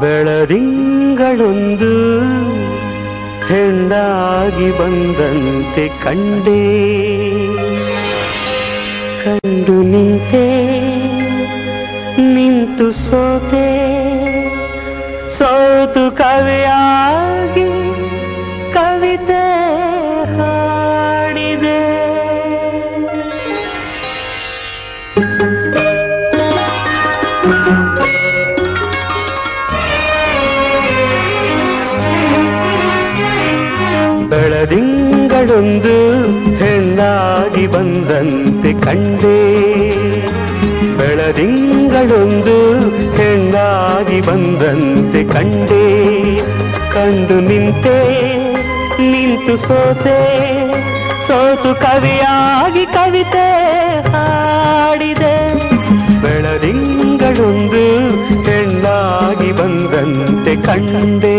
ಬೆಳದಿಂಗಳೊಂದು ಹೆಣ್ಣಾಗಿ ಬಂದಂತೆ ಕಂಡೆ, ಕಂಡು ನಿಂತೆ ನಿಂತು ಸೋತೆ, ಸೋತು ಕವಿಯಾಗಿ ಕವಿತೆ ಹಾಡಿದೆ. ಬೆಳದಿಂಗಳೊಂದು ಹೆಣ್ಣಾಗಿ ಬಂದಂತೆ ಕಂಡೆ, ಬೆಳದಿಂಗಳೊಂದು ಹೆಣ್ಣಾಗಿ ಬಂದಂತೆ ಕಂಡೆ, ಕಂಡು ನಿಂತೆ ನಿಂತು ಸೋತೆ, ಸೋತು ಕವಿಯಾಗಿ ಕವಿತೆ ಹಾಡಿದೆ. ಬೆಳದಿಂಗಳೊಂದು ಹೆಣ್ಣಾಗಿ ಬಂದಂತೆ ಕಂಡೆ.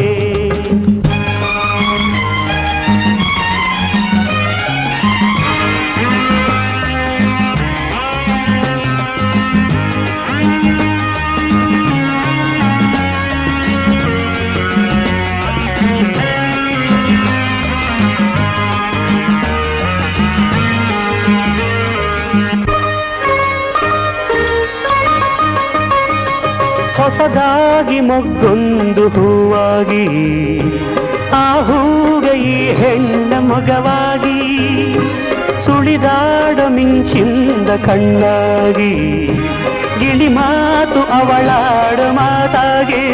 ಹೊಸದಾಗಿ ಮೊಗ್ಗೊಂದು ಹೂವಾಗಿ, ಆ ಹೂಗೆ ಈ ಹೆಣ್ಣ ಮಗವಾಗಿ, ಸುಳಿದಾಡ ಮಿಂಚಿಂದ ಕಣ್ಣಾಗಿ, ಗಿಳಿ ಮಾತು ಅವಳಾಡ ಮಾತಾಗಿ,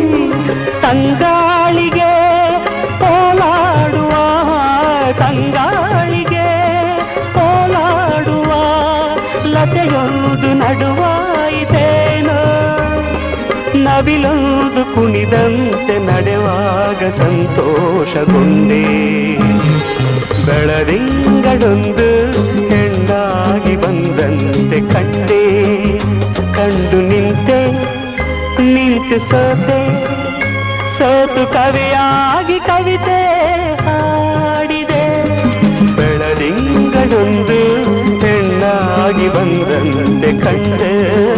ತಂಗಾಳಿಗೆ ಪೋಲಾಡುವ, ತಂಗಾಳಿಗೆ ಪೋಲಾಡುವ ಲತೆಯೊಂದು ನಡುವಾಯಿತೇನೋ, ನವಿಲೊಂದು ಕುಣಿದಂತೆ ನಡೆವಾಗ ಸಂತೋಷಗೊಂಡೆ. ಬೆಳದಿಂಗಳೊಂದು ಹೆಣ್ಣಾಗಿ ಬಂದಂತೆ ಕಂಡೆ, ಕಂಡು ನಿಂತೆ ನಿಂತು ಸೋತೆ, ಸೋತು ಕವಿಯಾಗಿ ಕವಿತೆ ಹಾಡಿದೆ. ಬೆಳದಿಂಗಳೊಂದು ಹೆಣ್ಣಾಗಿ ಬಂದಂತೆ ಕಂಡೆ.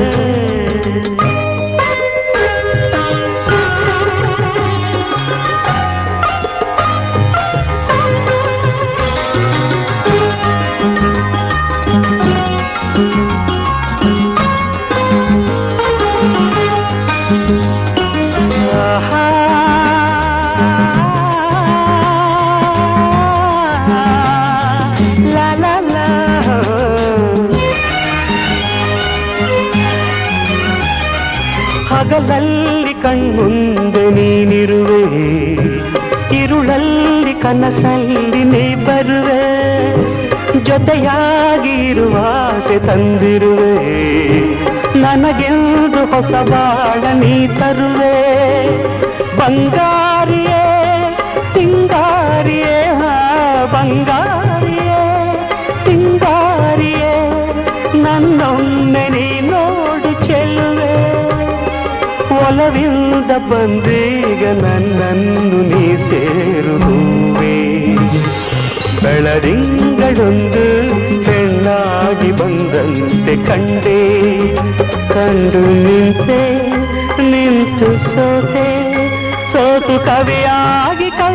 ಹಗಲಲ್ಲಿ ಕಣ್ಮುಂದೆ ನೀನಿರುವೆ, ಇರುಳಲ್ಲಿ ಕನಸಲ್ಲಿ ನೀ ಬರುವೆ, ಜೊತೆಯಾಗಿ ಇರುವ ಆಸೆ ತಂದಿರುವೆ, ನನಗೆಂದು ಹೊಸ ಬಾಳ ನೀ ತರುವೆ. ಬಂಗಾರಿಯೇ ಸಿಂಗಾರಿಯೇ, ಬಂಗಾರಿಯೇ ಸಿಂಗಾರಿಯೇ, ನನ್ನೊಮ್ಮೆ ನೀ ನೋಡು ಚೆಲುವೆ. ಒಲವಿಂದ ಬಂದೀಗ ನನ್ನನ್ನು ನೀ ಸೇರುವೆ. ಬೆಳದಿಂಗಳೊಂದು ಹೆಣ್ಣಾಗಿ ಬಂದಂತೆ ಕಂಡೆ, ಕಂಡು ನಿಂತೆ ನಿಂತು ಸೋತೆ, ಸೋತು ಕವಿಯಾಗಿ